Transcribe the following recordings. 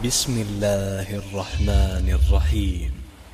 بسم الله الرحمن الرحيم.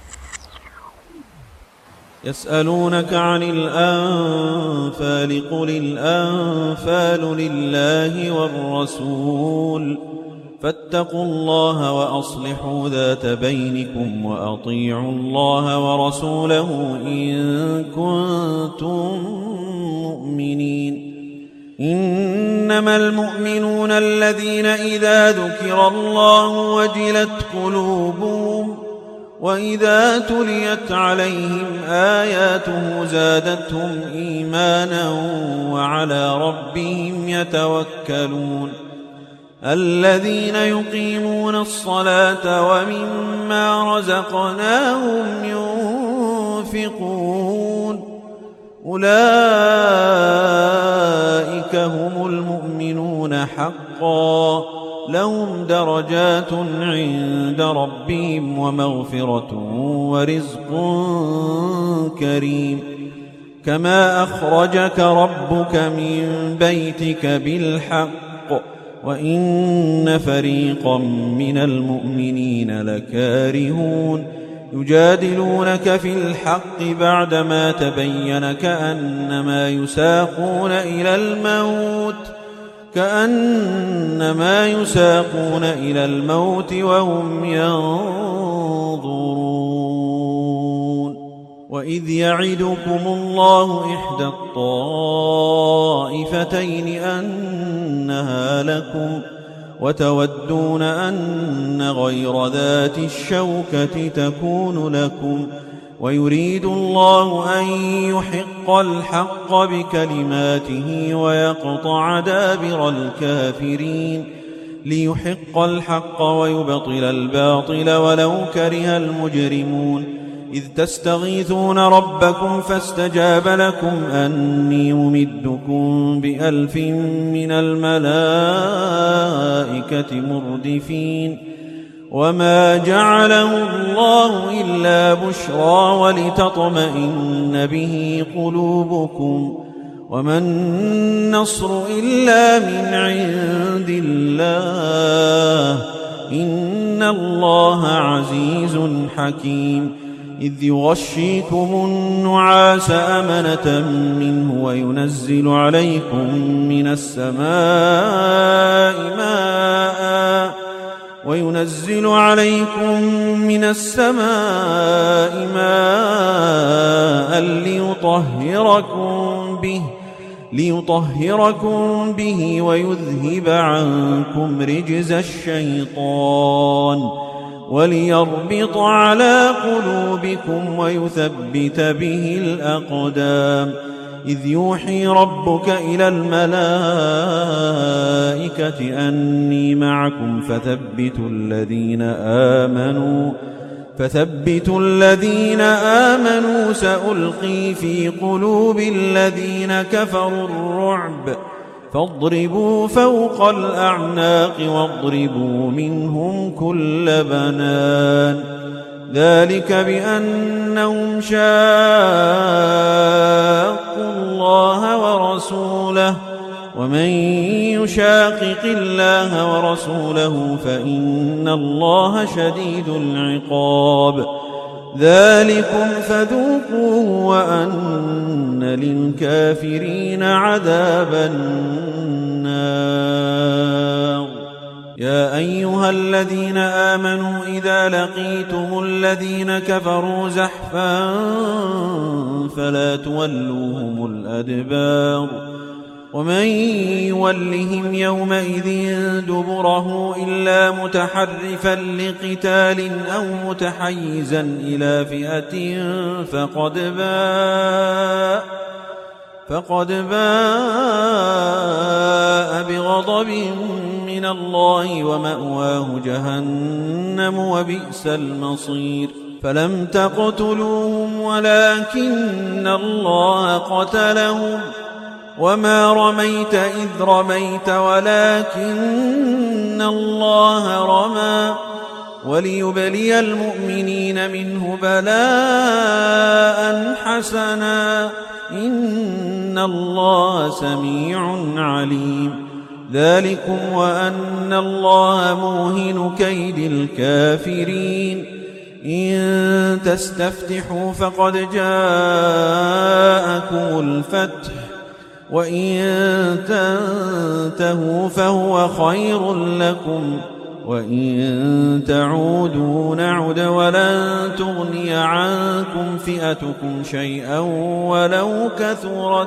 يسألونك عن الأنفال قل الأنفال لله والرسول فاتقوا الله وأصلحوا ذات بينكم وأطيعوا الله ورسوله إن كنتم مؤمنين. إنما المؤمنون الذين إذا ذكر الله وجلت قلوبهم وإذا تليت عليهم آياته زادتهم إيمانا وعلى ربهم يتوكلون. الذين يقيمون الصلاة ومما رزقناهم ينفقون أولئك هم المؤمنون حقا لهم درجات عند ربهم ومغفرة ورزق كريم. كما أخرجك ربك من بيتك بالحق وإن فريقا من المؤمنين لكارهون يجادلونك في الحق بعدما تبين كأنما يساقون إلى الموت وهم ينظرون. وإذ يعدكم الله إحدى الطائفتين أنها لكم وتودون أن غير ذات الشوكة تكون لكم ويريد الله أن يحق الحق بكلماته ويقطع دابر الكافرين ليحق الحق ويبطل الباطل ولو كره المجرمون. إذ تستغيثون ربكم فاستجاب لكم أني ممدكم ب1000 من الملائكة مردفين. وما جعله الله إلا بشرى ولتطمئن به قلوبكم وما النصر إلا من عند الله إن الله عزيز حكيم. إذ يغشيكم النعاس أمنة منه وينزل عليكم من السماء ماء ليطهركم به ويذهب عنكم رجز الشيطان وليربط على قلوبكم ويثبت به الأقدام. إذ يوحي ربك إلى الملائكة أني معكم فثبتوا الذين آمنوا سألقي في قلوب الذين كفروا الرعب فاضربوا فوق الأعناق واضربوا منهم كل بنان. ذلك بأنهم شاقوا الله ورسوله ومن يشاقق الله ورسوله فإن الله شديد العقاب. ذلكم فذوقوه وأن للكافرين عذاب النار. يا أيها الذين آمنوا إذا لقيتم الذين كفروا زحفا فلا تولوهم الأدبار ومن يولهم يومئذ دبره إلا متحرفا لقتال أو متحيزا إلى فئة فقد باء بغضب من الله ومأواه جهنم وبئس المصير. فلم تقتلوهم ولكن الله قتلهم وما رميت إذ رميت ولكن الله رمى وليبلي المؤمنين منه بلاء حسنا إن الله سميع عليم. ذلكم وأن الله موهن كيد الكافرين إن تستفتحوا فقد جاءكم الفتح وإن تنتهوا فهو خير لكم وإن تعودوا نعد ولن تغني عنكم فئتكم شيئا ولو كثرت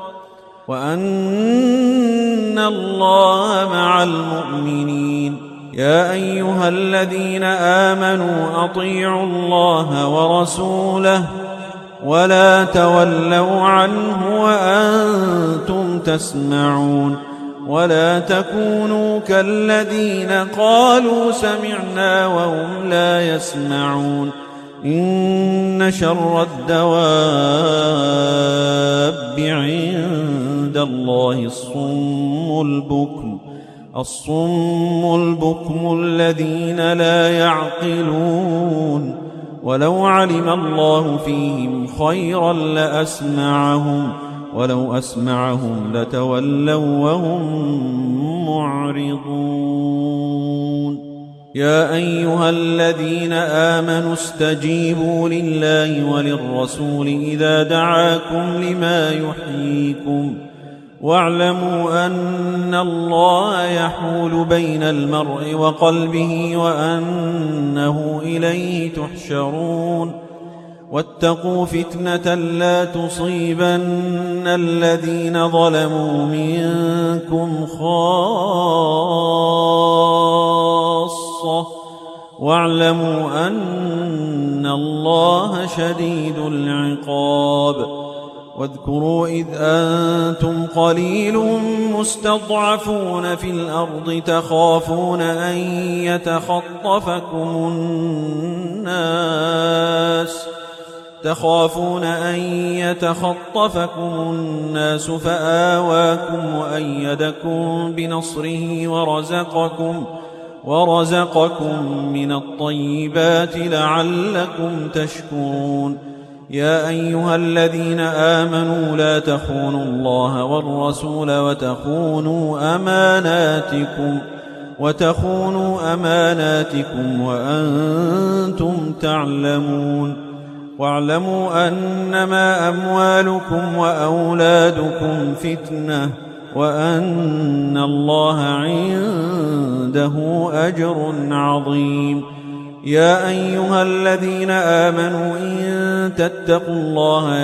وأن الله مع المؤمنين يا أيها الذين آمنوا أطيعوا الله ورسوله ولا تولوا عنه وأنتم تسمعون ولا تكونوا كالذين قالوا سمعنا وهم لا يسمعون إن شر الدواب عند الله الصم البكم الذين لا يعقلون ولو علم الله فيهم خيرا لأسمعهم ولو أسمعهم لتولوا وهم معرضون يا أيها الذين آمنوا استجيبوا لله وللرسول إذا دعاكم لما يحييكم واعلموا أن الله يحول بين المرء وقلبه وأنه إليه تحشرون واتقوا فتنة لا تصيبن الذين ظلموا منكم خاصة واعلموا أن الله شديد العقاب واذكروا إذ أنتم قليل مستضعفون في الأرض تخافون أن يتخطفكم الناس فآواكم وأيدكم بنصره ورزقكم من الطيبات لعلكم تشكرون يا أيها الذين آمنوا لا تخونوا الله والرسول وتخونوا أماناتكم وأنتم تعلمون واعلموا أنما أموالكم وأولادكم فتنة وأن الله عنده أجر عظيم يا أيها الذين آمنوا إن تتقوا الله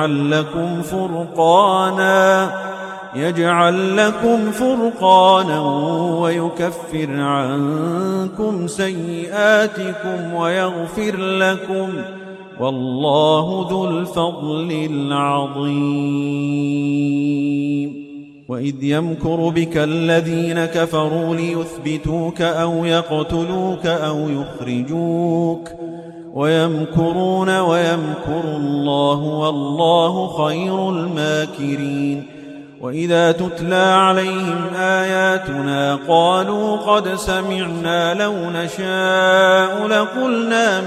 يجعل لكم فرقانا ويكفر عنكم سيئاتكم ويغفر لكم والله ذو الفضل العظيم وإذ يمكر بك الذين كفروا ليثبتوك أو يقتلوك أو يخرجوك ويمكرون ويمكر الله والله خير الماكرين وإذا تتلى عليهم آياتنا قالوا قد سمعنا لو نشاء لقلنا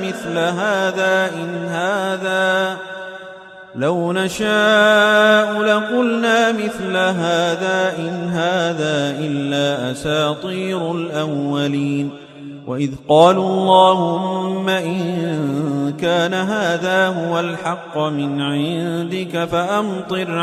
مثل هذا إن هذا إلا أساطير الأولين وإذ قالوا اللهم إن كان هذا هو الحق من عندك فأمطر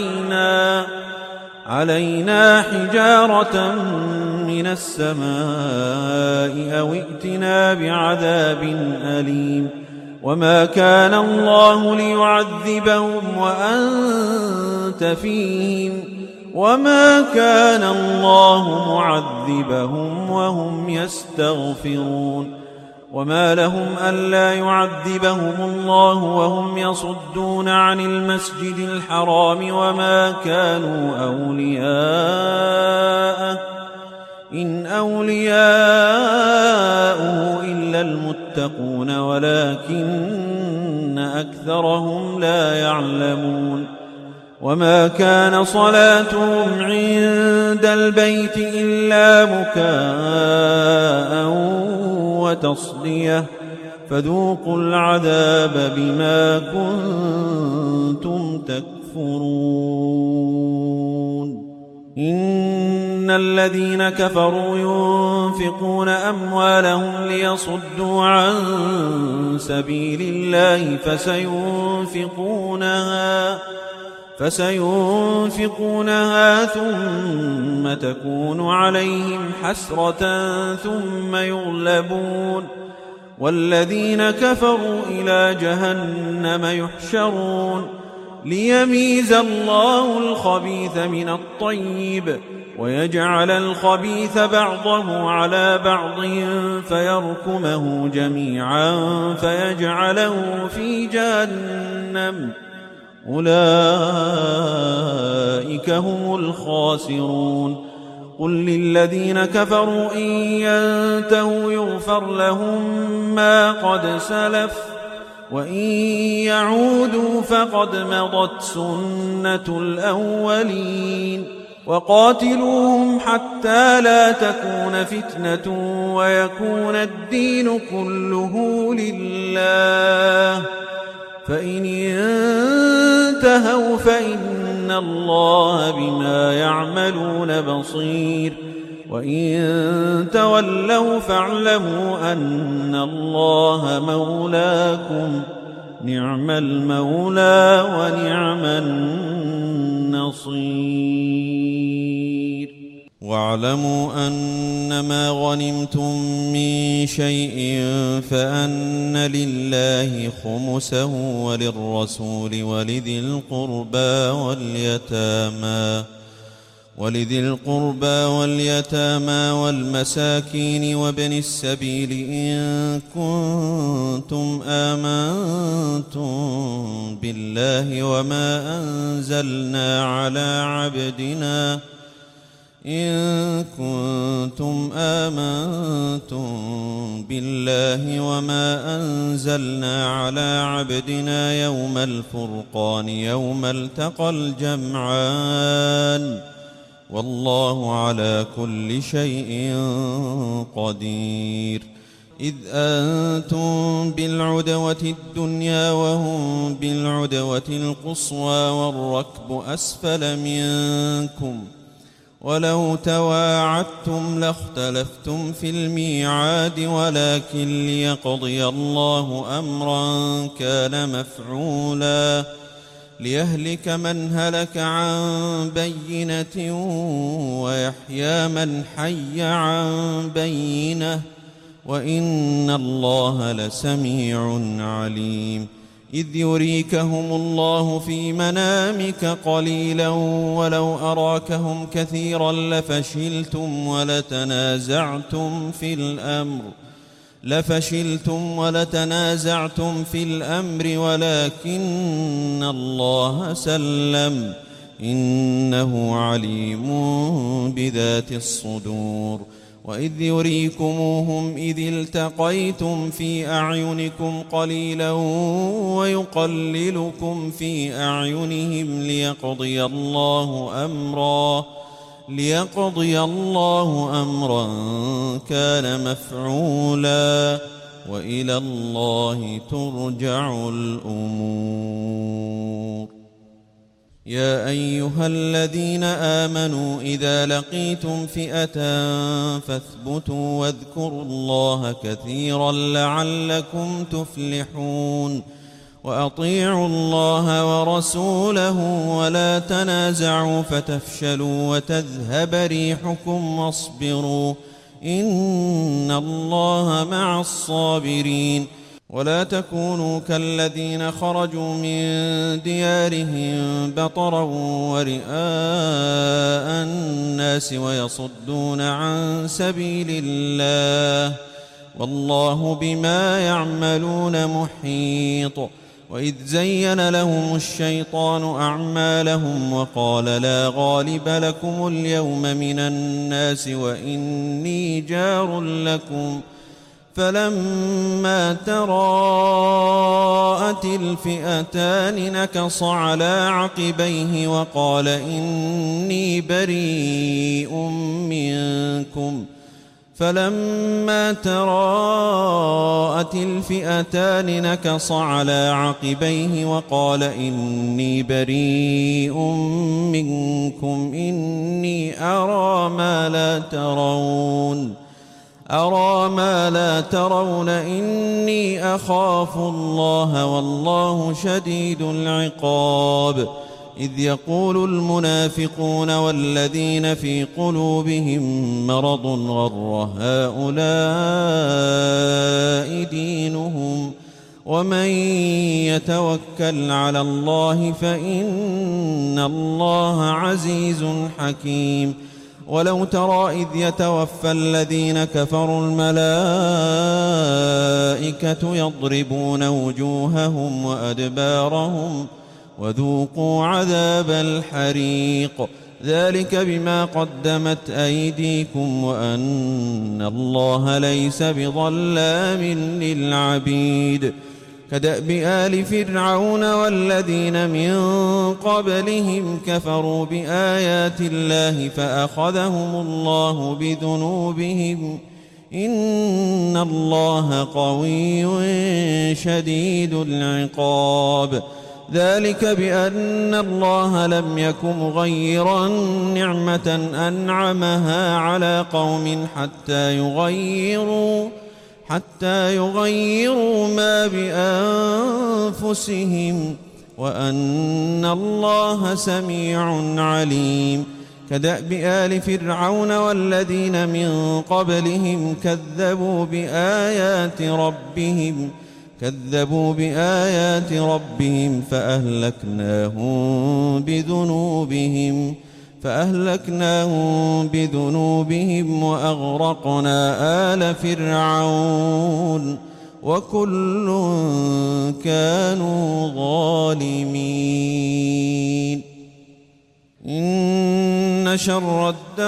علينا حجارة من السماء أو ائتنا بعذاب أليم وما كان الله ليعذبهم وأنت فيهم وما كان الله معذبهم وهم يستغفرون وما لهم ألا يعذبهم الله وهم يصدون عن المسجد الحرام وما كانوا أولياءه إن أولياؤه إلا المتقون ولكن أكثرهم لا يعلمون وما كان صلاتهم عند البيت إلا مكاء وتصدية فذوقوا العذاب بما كنتم تكفرون إن إن الذين كفروا ينفقون أموالهم ليصدوا عن سبيل الله فسينفقونها ثم تكون عليهم حسرة ثم يغلبون والذين كفروا إلى جهنم يحشرون ليميز الله الخبيث من الطيب ويجعل الخبيث بعضه على بعض فيركمه جميعا فيجعله في جهنم أولئك هم الخاسرون قل للذين كفروا إن ينتهوا يغفر لهم ما قد سلف وإن يعودوا فقد مضت سنة الأولين وقاتلوهم حتى لا تكون فتنة ويكون الدين كله لله فإن انتهوا فإن الله بما يعملون بصير وإن تولوا فاعلموا أن الله مولاكم نعم المولى ونعم النصير واعلموا أنما غنمتم من شيء فأن لله خمسه وللرسول ولذي القربى واليتامى والمساكين وابن السبيل إن كنتم آمنتم بالله وما أنزلنا على عبدنا يوم الفرقان يوم التقى الجمعان والله على كل شيء قدير إذ أنتم بالعدوة الدنيا وهم بالعدوة القصوى والركب أسفل منكم ولو تواعدتم لاختلفتم في الميعاد ولكن ليقضي الله أمرا كان مفعولا ليهلك من هلك عن بينة ويحيى من حي عن بينة وإن الله لسميع عليم إذ يريكهم الله في منامك قليلا ولو أراكهم كثيرا لفشلتم ولتنازعتم في الأمر ولكن الله سلم إنه عليم بذات الصدور وإذ يريكموهم إذ التقيتم في أعينكم قليلا ويقللكم في أعينهم ليقضي الله أمرا كان مفعولا وإلى الله ترجع الأمور يا أيها الذين آمنوا إذا لقيتم فئة فاثبتوا واذكروا الله كثيرا لعلكم تفلحون وأطيعوا الله ورسوله ولا تنازعوا فتفشلوا وتذهب ريحكم واصبروا إن الله مع الصابرين ولا تكونوا كالذين خرجوا من ديارهم بطرا ورئاء الناس ويصدون عن سبيل الله والله بما يعملون محيط وإذ زين لهم الشيطان أعمالهم وقال لا غالب لكم اليوم من الناس وإني جار لكم فلما تراءت الفئتان نكص على عقبيه وقال إني بريء منكم فلما تراءت الفئتان نكص على عقبيه وقال إني بريء منكم إني أرى ما لا ترون إني أخاف الله والله شديد العقاب. إذ يقول المنافقون والذين في قلوبهم مرض غر هؤلاء دينهم ومن يتوكل على الله فإن الله عزيز حكيم. ولو ترى إذ يتوفى الذين كفروا الملائكة يضربون وجوههم وأدبارهم وذوقوا عذاب الحريق ذلك بما قدمت أيديكم وأن الله ليس بظلام للعبيد. كدأب آل فرعون والذين من قبلهم كفروا بآيات الله فأخذهم الله بذنوبهم إن الله قوي شديد العقاب. ذلك بأن الله لم يكن مغيرا نعمة أنعمها على قوم حتى يغيروا ما بأنفسهم وأن الله سميع عليم. كدأب آل فرعون والذين من قبلهم كذبوا بآيات ربهم فأهلكناهم بذنوبهم وأغرقنا آل فرعون وكل كانوا ظالمين. إن شر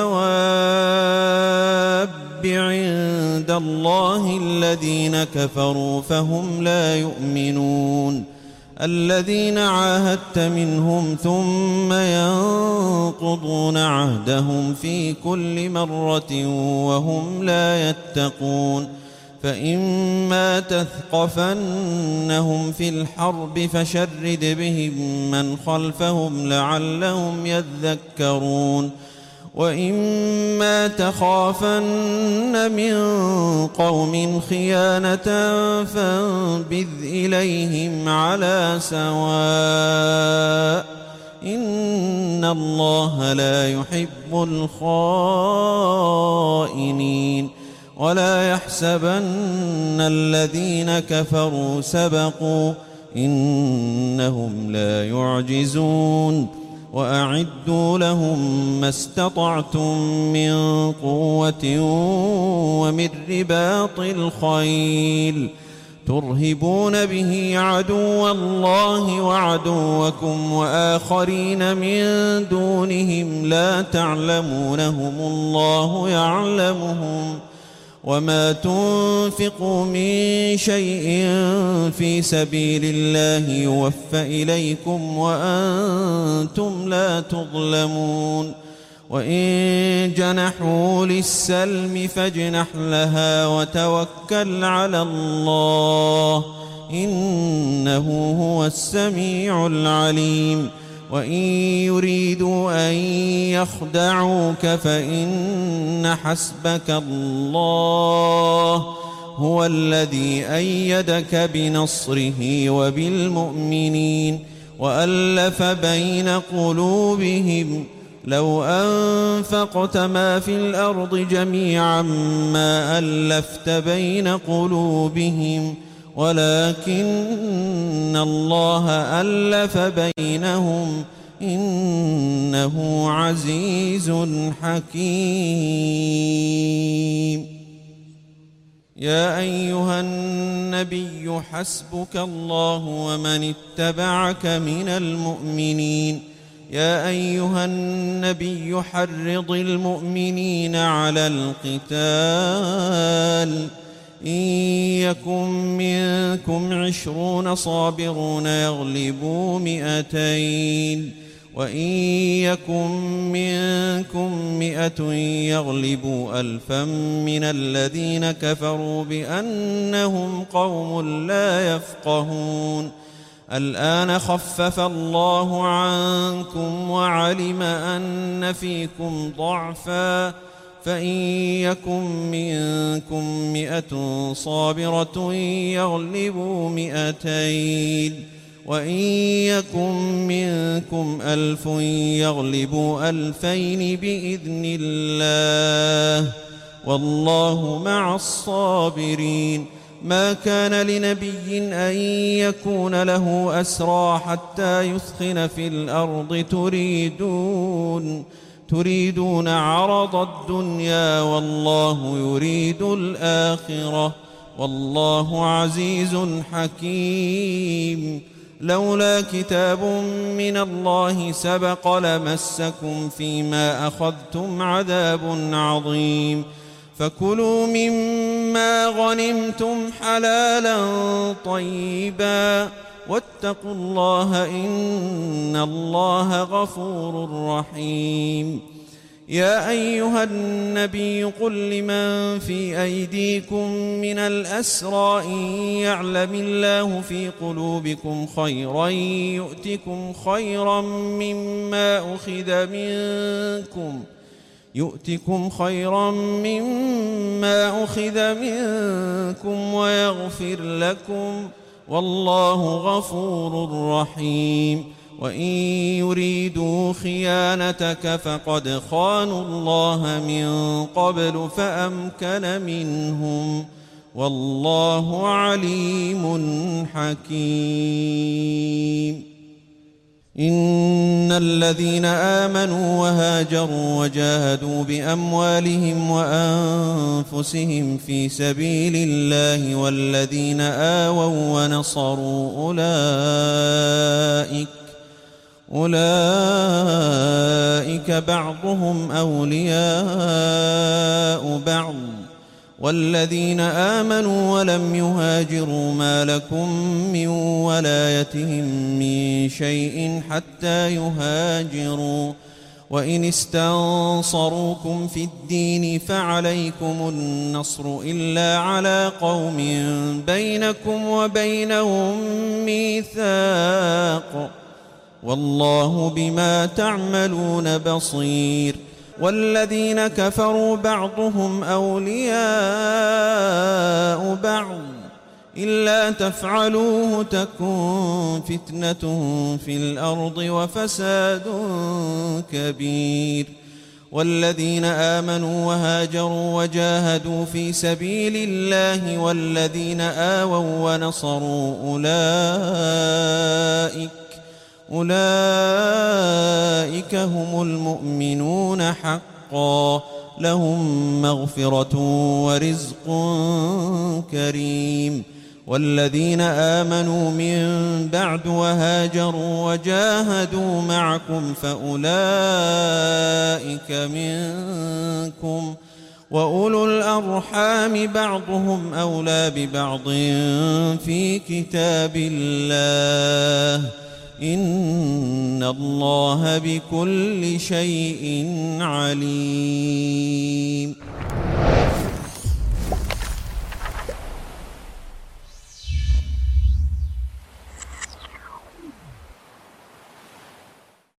الدواب عند الله الذين كفروا فهم لا يؤمنون. الذين عاهدت منهم ثم ينقضون عهدهم في كل مرة وهم لا يتقون. فإما تثقفنهم في الحرب فشرد بهم من خلفهم لعلهم يذكرون. وإما تخافن من قوم خيانة فانبذ إليهم على سواء إن الله لا يحب الخائنين. ولا يحسبن الذين كفروا سبقوا إنهم لا يعجزون. وأعدوا لهم ما استطعتم من قوة ومن رباط الخيل ترهبون به عدو الله وعدوكم وآخرين من دونهم لا تعلمونهم الله يعلمهم. وما تنفقوا من شيء في سبيل الله يوفى إليكم وأنتم لا تظلمون. وإن جنحوا للسلم فاجنح لها وتوكل على الله إنه هو السميع العليم. وإن يريدوا أن يخدعوك فإن حسبك الله هو الذي أيدك بنصره وبالمؤمنين وألف بين قلوبهم. لو أنفقت ما في الأرض جميعا ما ألفت بين قلوبهم ولكن الله ألف بينهم إنه عزيز حكيم. يا أيها النبي حسبك الله ومن اتبعك من المؤمنين. يا أيها النبي حرض المؤمنين على القتال إن يكن منكم 20 صابرون يغلبوا 200 وإن يكن منكم 100 يغلبوا 1000 من الذين كفروا بأنهم قوم لا يفقهون الآن خفف الله عنكم وعلم أن فيكم ضعفا فإن يكن منكم 100 صابرة يغلبوا 200 وإن يكن منكم 1000 يغلبوا 2000 بإذن الله والله مع الصابرين ما كان لنبي أن يكون له أسرى حتى يثخن في الأرض تريدون عرض الدنيا والله يريد الآخرة والله عزيز حكيم لولا كتاب من الله سبق لمسكم فيما أخذتم عذاب عظيم فكلوا مما غنمتم حلالا طيبا واتقوا الله إن الله غفور رحيم يا أيها النبي قل لمن في أيديكم من الأسرى إن يعلم الله في قلوبكم خيرا يؤتكم خيرا مما أخذ منكم ويغفر لكم والله غفور رحيم وإن يريدوا خيانتك فقد خانوا الله من قبل فأمكن منهم والله عليم حكيم إن الذين آمنوا وهاجروا وجاهدوا بأموالهم وأنفسهم في سبيل الله والذين آووا ونصروا أولئك بعضهم أولياء بعض والذين آمنوا ولم يهاجروا ما لكم من ولايتهم من شيء حتى يهاجروا وإن استنصروكم في الدين فعليكم النصر إلا على قوم بينكم وبينهم ميثاق والله بما تعملون بصير والذين كفروا بعضهم أولياء بعض إلا تفعلوه تكن فتنة في الأرض وفساد كبير والذين آمنوا وهاجروا وجاهدوا في سبيل الله والذين آووا ونصروا أولئك هم المؤمنون حقا لهم مغفرة ورزق كريم والذين آمنوا من بعد وهاجروا وجاهدوا معكم فأولئك منكم وأولو الأرحام بعضهم أولى ببعض في كتاب الله إن الله بكل شيء عليم.